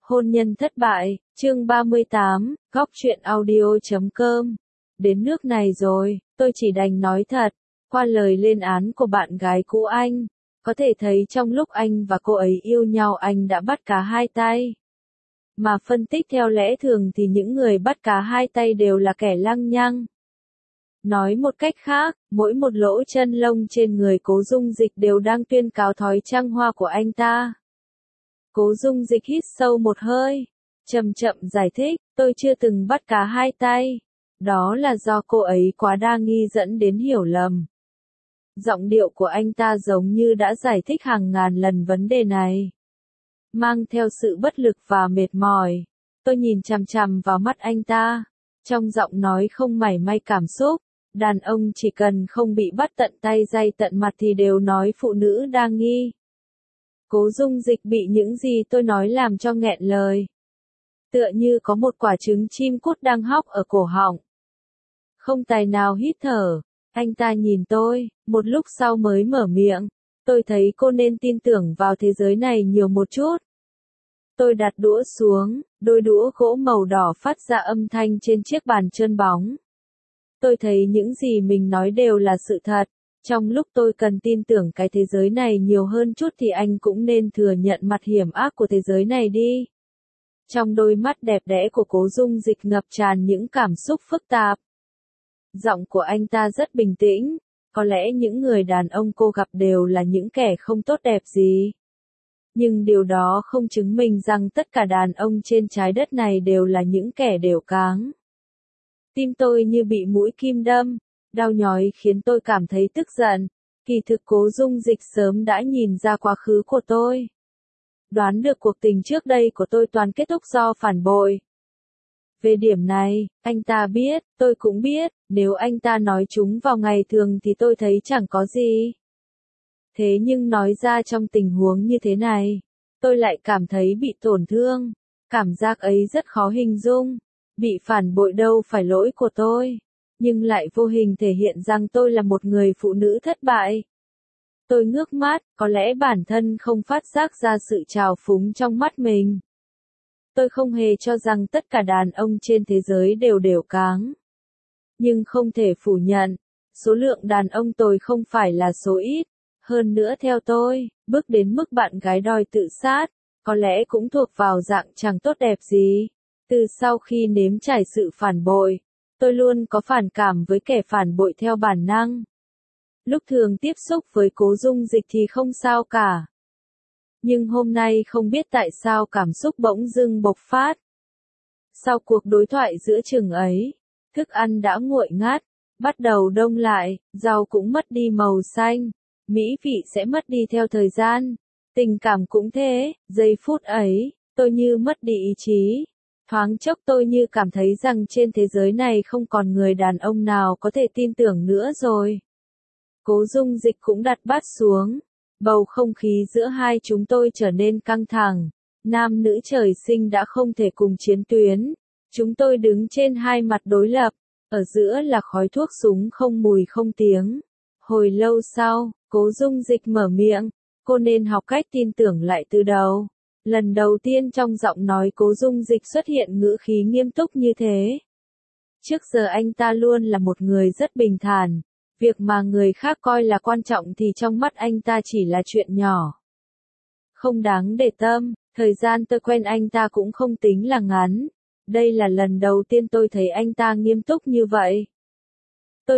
Hôn nhân thất bại, chương 38, góc truyện audio.com. Đến nước này rồi, tôi chỉ đành nói thật, qua lời lên án của bạn gái cũ anh, có thể thấy trong lúc anh và cô ấy yêu nhau anh đã bắt cá hai tay. Mà phân tích theo lẽ thường thì những người bắt cá hai tay đều là kẻ lăng nhăng. Nói một cách khác, mỗi một lỗ chân lông trên người Cố Dung Dịch đều đang tuyên cáo thói trăng hoa của anh ta. Cố Dung Dịch hít sâu một hơi, chậm chậm giải thích, tôi chưa từng bắt cá hai tay. Đó là do cô ấy quá đa nghi dẫn đến hiểu lầm. Giọng điệu của anh ta giống như đã giải thích hàng ngàn lần vấn đề này. Mang theo sự bất lực và mệt mỏi, tôi nhìn chằm chằm vào mắt anh ta. Trong giọng nói không mảy may cảm xúc, đàn ông chỉ cần không bị bắt tận tay day tận mặt thì đều nói phụ nữ đa nghi. Cố Dung Dịch bị những gì tôi nói làm cho nghẹn lời. Tựa như có một quả trứng chim cút đang hóc ở cổ họng. Không tài nào hít thở, anh ta nhìn tôi, một lúc sau mới mở miệng. Tôi thấy cô nên tin tưởng vào thế giới này nhiều một chút. Tôi đặt đũa xuống, đôi đũa gỗ màu đỏ phát ra âm thanh trên chiếc bàn trơn bóng. Tôi thấy những gì mình nói đều là sự thật. Trong lúc tôi cần tin tưởng cái thế giới này nhiều hơn chút thì anh cũng nên thừa nhận mặt hiểm ác của thế giới này đi. Trong đôi mắt đẹp đẽ của Cố Dung Dịch ngập tràn những cảm xúc phức tạp. Giọng của anh ta rất bình tĩnh, có lẽ những người đàn ông cô gặp đều là những kẻ không tốt đẹp gì. Nhưng điều đó không chứng minh rằng tất cả đàn ông trên trái đất này đều là những kẻ đều cáng. Tim tôi như bị mũi kim đâm, đau nhói khiến tôi cảm thấy tức giận. Kỳ thực Cố Dung Dịch sớm đã nhìn ra quá khứ của tôi. Đoán được cuộc tình trước đây của tôi toàn kết thúc do phản bội. Về điểm này, anh ta biết, tôi cũng biết, nếu anh ta nói chúng vào ngày thường thì tôi thấy chẳng có gì. Thế nhưng nói ra trong tình huống như thế này, tôi lại cảm thấy bị tổn thương. Cảm giác ấy rất khó hình dung. Bị phản bội đâu phải lỗi của tôi, nhưng lại vô hình thể hiện rằng tôi là một người phụ nữ thất bại. Tôi ngước mắt, có lẽ bản thân không phát giác ra sự trào phúng trong mắt mình. Tôi không hề cho rằng tất cả đàn ông trên thế giới đều đều cáng. Nhưng không thể phủ nhận, số lượng đàn ông tồi không phải là số ít. Hơn nữa theo tôi, bước đến mức bạn gái đòi tự sát, có lẽ cũng thuộc vào dạng chẳng tốt đẹp gì. Từ sau khi nếm trải sự phản bội, tôi luôn có phản cảm với kẻ phản bội theo bản năng. Lúc thường tiếp xúc với Cố Dung Dịch thì không sao cả. Nhưng hôm nay không biết tại sao cảm xúc bỗng dưng bộc phát. Sau cuộc đối thoại giữa chừng ấy, thức ăn đã nguội ngắt, bắt đầu đông lại, rau cũng mất đi màu xanh, mỹ vị sẽ mất đi theo thời gian, tình cảm cũng thế, giây phút ấy, tôi như mất đi ý chí. Thoáng chốc tôi như cảm thấy rằng trên thế giới này không còn người đàn ông nào có thể tin tưởng nữa rồi. Cố Dung Dịch cũng đặt bát xuống. Bầu không khí giữa hai chúng tôi trở nên căng thẳng. Nam nữ trời sinh đã không thể cùng chiến tuyến. Chúng tôi đứng trên hai mặt đối lập. Ở giữa là khói thuốc súng không mùi không tiếng. Hồi lâu sau, Cố Dung Dịch mở miệng. Cô nên học cách tin tưởng lại từ đầu. Lần đầu tiên trong giọng nói Cố Dung Dịch xuất hiện ngữ khí nghiêm túc như thế. Trước giờ anh ta luôn là một người rất bình thản. Việc mà người khác coi là quan trọng thì trong mắt anh ta chỉ là chuyện nhỏ. Không đáng để tâm, thời gian tôi quen anh ta cũng không tính là ngắn. Đây là lần đầu tiên tôi thấy anh ta nghiêm túc như vậy. Tôi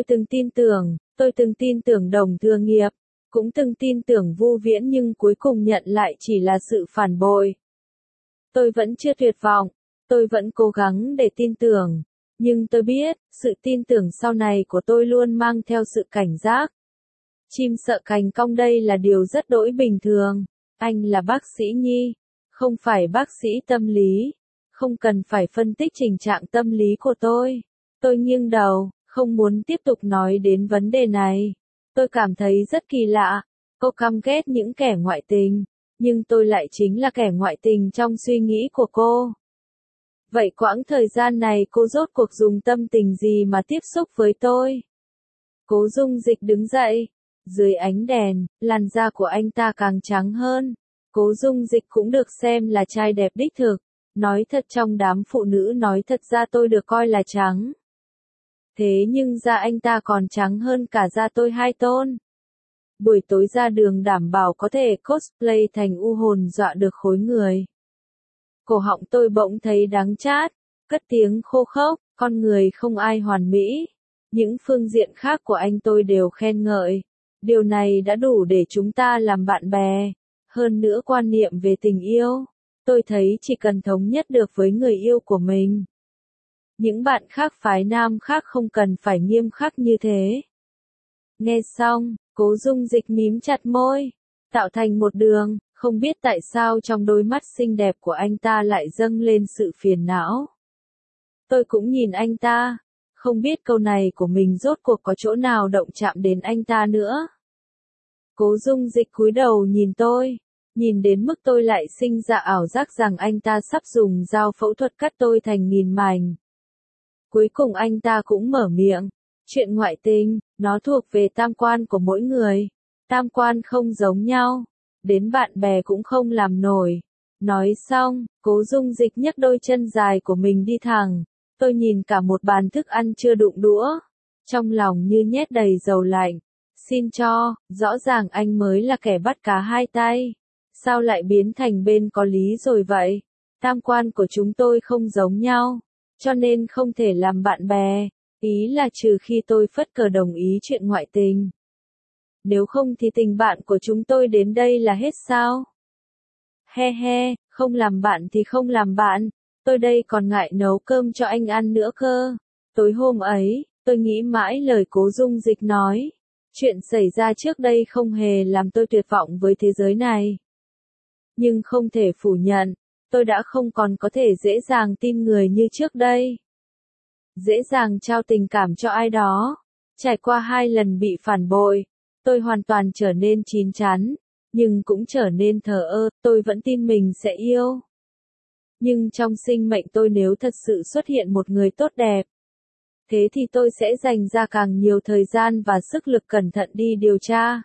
từng tin tưởng Đồng Thừa Nghiệp. Cũng từng tin tưởng Vu Viễn nhưng cuối cùng nhận lại chỉ là sự phản bội. Tôi vẫn chưa tuyệt vọng, tôi vẫn cố gắng để tin tưởng, nhưng tôi biết, sự tin tưởng sau này của tôi luôn mang theo sự cảnh giác. Chim sợ cành cong đây là điều rất đỗi bình thường. Anh là bác sĩ nhi, không phải bác sĩ tâm lý, không cần phải phân tích tình trạng tâm lý của tôi. Tôi nghiêng đầu, không muốn tiếp tục nói đến vấn đề này. Tôi cảm thấy rất kỳ lạ, cô căm ghét những kẻ ngoại tình, nhưng tôi lại chính là kẻ ngoại tình trong suy nghĩ của cô. Vậy quãng thời gian này cô rốt cuộc dùng tâm tình gì mà tiếp xúc với tôi? Cố Dung Dịch đứng dậy, dưới ánh đèn, làn da của anh ta càng trắng hơn. Cố Dung Dịch cũng được xem là trai đẹp đích thực, Nói thật trong đám phụ nữ nói thật ra tôi được coi là trắng. Thế nhưng da anh ta còn trắng hơn cả da tôi 2 tôn. Buổi tối ra đường đảm bảo có thể cosplay thành u hồn dọa được khối người. Cổ họng tôi bỗng thấy đắng chát, cất tiếng khô khốc, con người không ai hoàn mỹ. Những phương diện khác của anh tôi đều khen ngợi. Điều này đã đủ để chúng ta làm bạn bè. Hơn nữa quan niệm về tình yêu, tôi thấy chỉ cần thống nhất được với người yêu của mình. Những bạn khác phái nam khác không cần phải nghiêm khắc như thế. Nghe xong, Cố Dung Dịch mím chặt môi, tạo thành một đường, không biết tại sao trong đôi mắt xinh đẹp của anh ta lại dâng lên sự phiền não. Tôi cũng nhìn anh ta, không biết câu này của mình rốt cuộc có chỗ nào động chạm đến anh ta nữa. Cố Dung Dịch cúi đầu nhìn tôi, nhìn đến mức tôi lại sinh ra ảo giác rằng anh ta sắp dùng dao phẫu thuật cắt tôi thành nghìn mảnh. Cuối cùng anh ta cũng mở miệng, chuyện ngoại tình, nó thuộc về tam quan của mỗi người, tam quan không giống nhau, đến bạn bè cũng không làm nổi. Nói xong, Cố Dung Dịch nhấc đôi chân dài của mình đi thẳng, tôi nhìn cả một bàn thức ăn chưa đụng đũa, trong lòng như nhét đầy dầu lạnh. Xin cho, rõ ràng anh mới là kẻ bắt cá hai tay. Sao lại biến thành bên có lý rồi vậy? Tam quan của chúng tôi không giống nhau, cho nên không thể làm bạn bè. Ý là trừ khi tôi phất cờ đồng ý chuyện ngoại tình. Nếu không thì tình bạn của chúng tôi đến đây là hết sao? He he, không làm bạn thì không làm bạn. Tôi đây còn ngại nấu cơm cho anh ăn nữa cơ. Tối hôm ấy, tôi nghĩ mãi lời Cố Dung Dịch nói. Chuyện xảy ra trước đây không hề làm tôi tuyệt vọng với thế giới này. Nhưng không thể phủ nhận, tôi đã không còn có thể dễ dàng tin người như trước đây. Dễ dàng trao tình cảm cho ai đó. Trải qua 2 lần bị phản bội, tôi hoàn toàn trở nên chín chắn, nhưng cũng trở nên thờ ơ, tôi vẫn tin mình sẽ yêu. Nhưng trong sinh mệnh tôi nếu thật sự xuất hiện một người tốt đẹp, thế thì tôi sẽ dành ra càng nhiều thời gian và sức lực cẩn thận đi điều tra.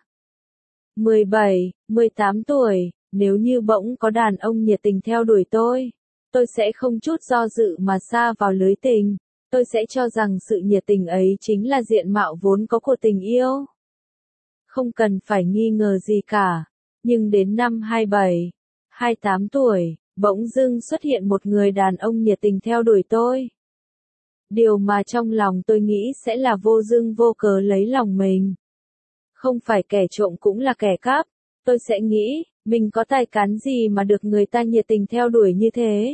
17, 18 tuổi, nếu như bỗng có đàn ông nhiệt tình theo đuổi tôi sẽ không chút do dự mà sa vào lưới tình. Tôi sẽ cho rằng sự nhiệt tình ấy chính là diện mạo vốn có của tình yêu. Không cần phải nghi ngờ gì cả. Nhưng đến năm 27, 28 tuổi, bỗng dưng xuất hiện một người đàn ông nhiệt tình theo đuổi tôi. Điều mà trong lòng tôi nghĩ sẽ là vô dưng vô cớ lấy lòng mình. Không phải kẻ trộm cũng là kẻ cắp. Tôi sẽ nghĩ, mình có tài cán gì mà được người ta nhiệt tình theo đuổi như thế.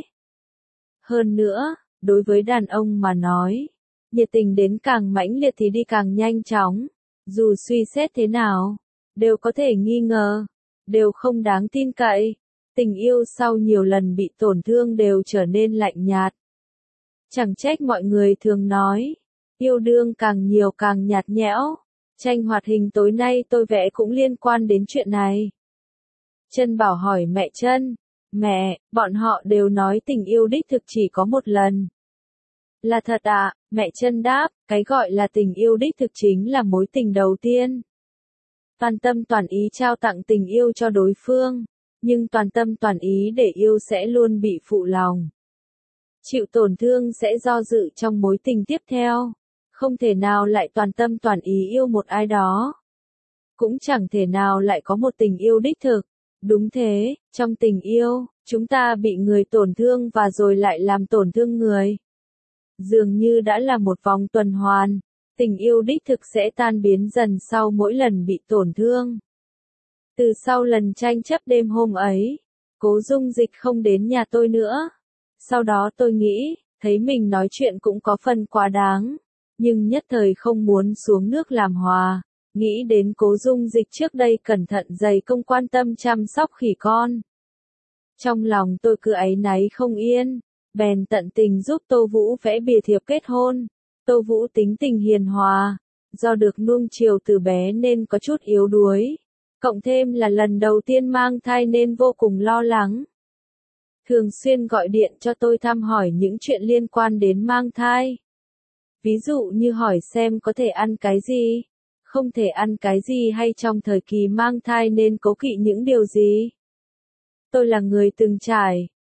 Hơn nữa, đối với đàn ông mà nói, nhiệt tình đến càng mãnh liệt thì đi càng nhanh chóng. Dù suy xét thế nào, đều có thể nghi ngờ, đều không đáng tin cậy. Tình yêu sau nhiều lần bị tổn thương đều trở nên lạnh nhạt. Chẳng trách mọi người thường nói, yêu đương càng nhiều càng nhạt nhẽo. Tranh hoạt hình tối nay tôi vẽ cũng liên quan đến chuyện này. Trân Bảo hỏi mẹ Trân, mẹ, bọn họ đều nói tình yêu đích thực chỉ có một lần. Là thật ạ, mẹ Trân đáp, cái gọi là tình yêu đích thực chính là mối tình đầu tiên. Toàn tâm toàn ý trao tặng tình yêu cho đối phương, nhưng toàn tâm toàn ý để yêu sẽ luôn bị phụ lòng. Chịu tổn thương sẽ do dự trong mối tình tiếp theo. Không thể nào lại toàn tâm toàn ý yêu một ai đó. Cũng chẳng thể nào lại có một tình yêu đích thực. Đúng thế, trong tình yêu, chúng ta bị người tổn thương và rồi lại làm tổn thương người. Dường như đã là một vòng tuần hoàn, tình yêu đích thực sẽ tan biến dần sau mỗi lần bị tổn thương. Từ sau lần tranh chấp đêm hôm ấy, Cố Dung Dịch không đến nhà tôi nữa. Sau đó tôi nghĩ, thấy mình nói chuyện cũng có phần quá đáng, nhưng nhất thời không muốn xuống nước làm hòa. Nghĩ đến Cố Dung Dịch trước đây cẩn thận dày công quan tâm chăm sóc khỉ con. Trong lòng tôi cứ áy náy không yên, bèn tận tình giúp Tô Vũ vẽ bìa thiệp kết hôn. Tô Vũ tính tình hiền hòa, do được nuông chiều từ bé nên có chút yếu đuối. Cộng thêm là lần đầu tiên mang thai nên vô cùng lo lắng. Thường xuyên gọi điện cho tôi thăm hỏi những chuyện liên quan đến mang thai. Ví dụ như hỏi xem có thể ăn cái gì, không thể ăn cái gì hay trong thời kỳ mang thai nên cố kỵ những điều gì. Tôi là người từng trải,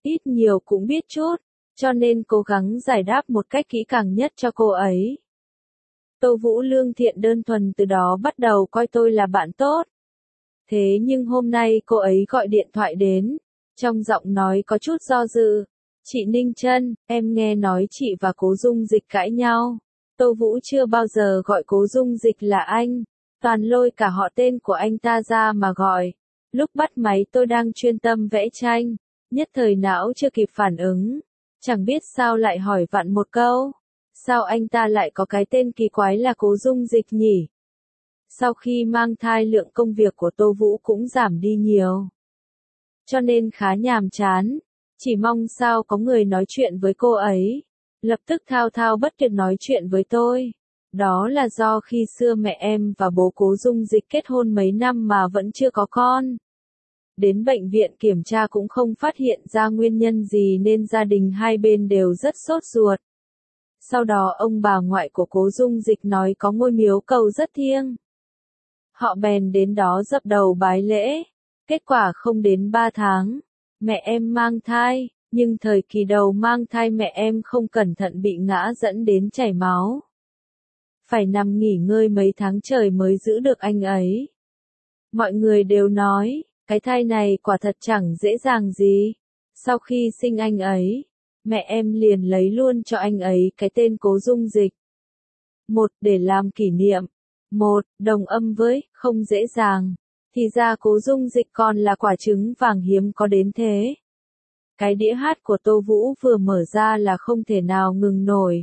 ít nhiều cũng biết chút, cho nên cố gắng giải đáp một cách kỹ càng nhất cho cô ấy. Tô Vũ lương thiện đơn thuần từ đó bắt đầu coi tôi là bạn tốt. Thế nhưng hôm nay cô ấy gọi điện thoại đến, trong giọng nói có chút do dự. Chị Ninh Trân, em nghe nói chị và Cố Dung Dịch cãi nhau. Tô Vũ chưa bao giờ gọi Cố Dung Dịch là anh, toàn lôi cả họ tên của anh ta ra mà gọi. Lúc bắt máy tôi đang chuyên tâm vẽ tranh, nhất thời não chưa kịp phản ứng. Chẳng biết sao lại hỏi vặn một câu. Sao anh ta lại có cái tên kỳ quái là Cố Dung Dịch nhỉ? Sau khi mang thai lượng công việc của Tô Vũ cũng giảm đi nhiều. Cho nên khá nhàm chán. Chỉ mong sao có người nói chuyện với cô ấy. Lập tức thao thao bất tuyệt nói chuyện với tôi. Đó là do khi xưa mẹ em và bố Cố Dung Dịch kết hôn mấy năm mà vẫn chưa có con. Đến bệnh viện kiểm tra cũng không phát hiện ra nguyên nhân gì nên gia đình hai bên đều rất sốt ruột. Sau đó ông bà ngoại của Cố Dung Dịch nói có ngôi miếu cầu rất thiêng. Họ bèn đến đó dập đầu bái lễ. Kết quả không đến 3 tháng, mẹ em mang thai, nhưng thời kỳ đầu mang thai mẹ em không cẩn thận bị ngã dẫn đến chảy máu. Phải nằm nghỉ ngơi mấy tháng trời mới giữ được anh ấy. Mọi người đều nói, cái thai này quả thật chẳng dễ dàng gì. Sau khi sinh anh ấy, mẹ em liền lấy luôn cho anh ấy cái tên Cố Dung Dịch. Một, để làm kỷ niệm. Một, đồng âm với, không dễ dàng. Thì ra Cố Dung Dịch còn là quả trứng vàng hiếm có đến thế. Cái đĩa hát của Tô Vũ vừa mở ra là không thể nào ngừng nổi.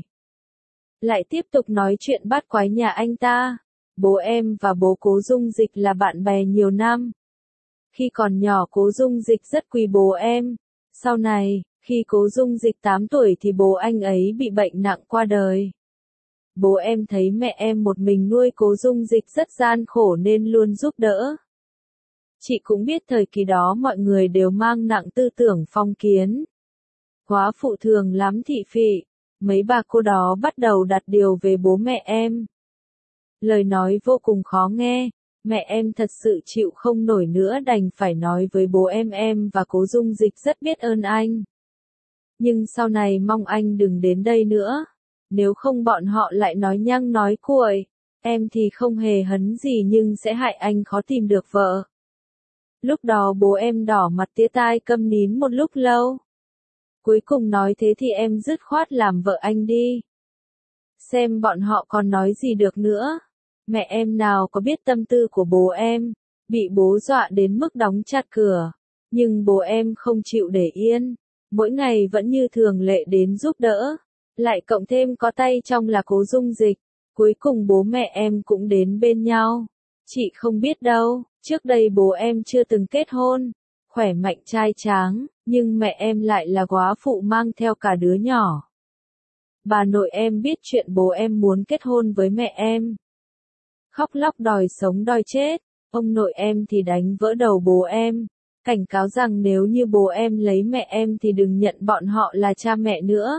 Lại tiếp tục nói chuyện bắt quái nhà anh ta. Bố em và bố Cố Dung Dịch là bạn bè nhiều năm. Khi còn nhỏ Cố Dung Dịch rất quý bố em. Sau này, khi Cố Dung Dịch 8 tuổi thì bố anh ấy bị bệnh nặng qua đời. Bố em thấy mẹ em một mình nuôi Cố Dung Dịch rất gian khổ nên luôn giúp đỡ. Chị cũng biết thời kỳ đó mọi người đều mang nặng tư tưởng phong kiến. Quá phụ thường lắm thị phị. Mấy bà cô đó bắt đầu đặt điều về bố mẹ em. Lời nói vô cùng khó nghe. Mẹ em thật sự chịu không nổi nữa đành phải nói với bố em và Cố Dung Dịch rất biết ơn anh. Nhưng sau này mong anh đừng đến đây nữa. Nếu không bọn họ lại nói nhăng nói cuội. Em thì không hề hấn gì nhưng sẽ hại anh khó tìm được vợ. Lúc đó bố em đỏ mặt tía tai câm nín một lúc lâu. Cuối cùng nói thế thì em dứt khoát làm vợ anh đi. Xem bọn họ còn nói gì được nữa. Mẹ em nào có biết tâm tư của bố em. Bị bố dọa đến mức đóng chặt cửa. Nhưng bố em không chịu để yên. Mỗi ngày vẫn như thường lệ đến giúp đỡ. Lại cộng thêm có tay trong là Cố Dung Dịch. Cuối cùng bố mẹ em cũng đến bên nhau. Chị không biết đâu, trước đây bố em chưa từng kết hôn. Khỏe mạnh trai tráng, nhưng mẹ em lại là góa phụ mang theo cả đứa nhỏ. Bà nội em biết chuyện bố em muốn kết hôn với mẹ em. Khóc lóc đòi sống đòi chết, ông nội em thì đánh vỡ đầu bố em. Cảnh cáo rằng nếu như bố em lấy mẹ em thì đừng nhận bọn họ là cha mẹ nữa.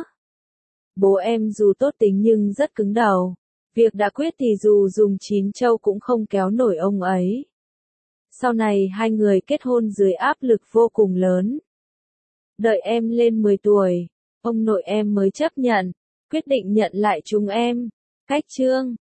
Bố em dù tốt tính nhưng rất cứng đầu. Việc đã quyết thì dù dùng 9 châu cũng không kéo nổi ông ấy. Sau này hai người kết hôn dưới áp lực vô cùng lớn. Đợi em lên 10 tuổi, ông nội em mới chấp nhận, quyết định nhận lại chúng em. Cách chương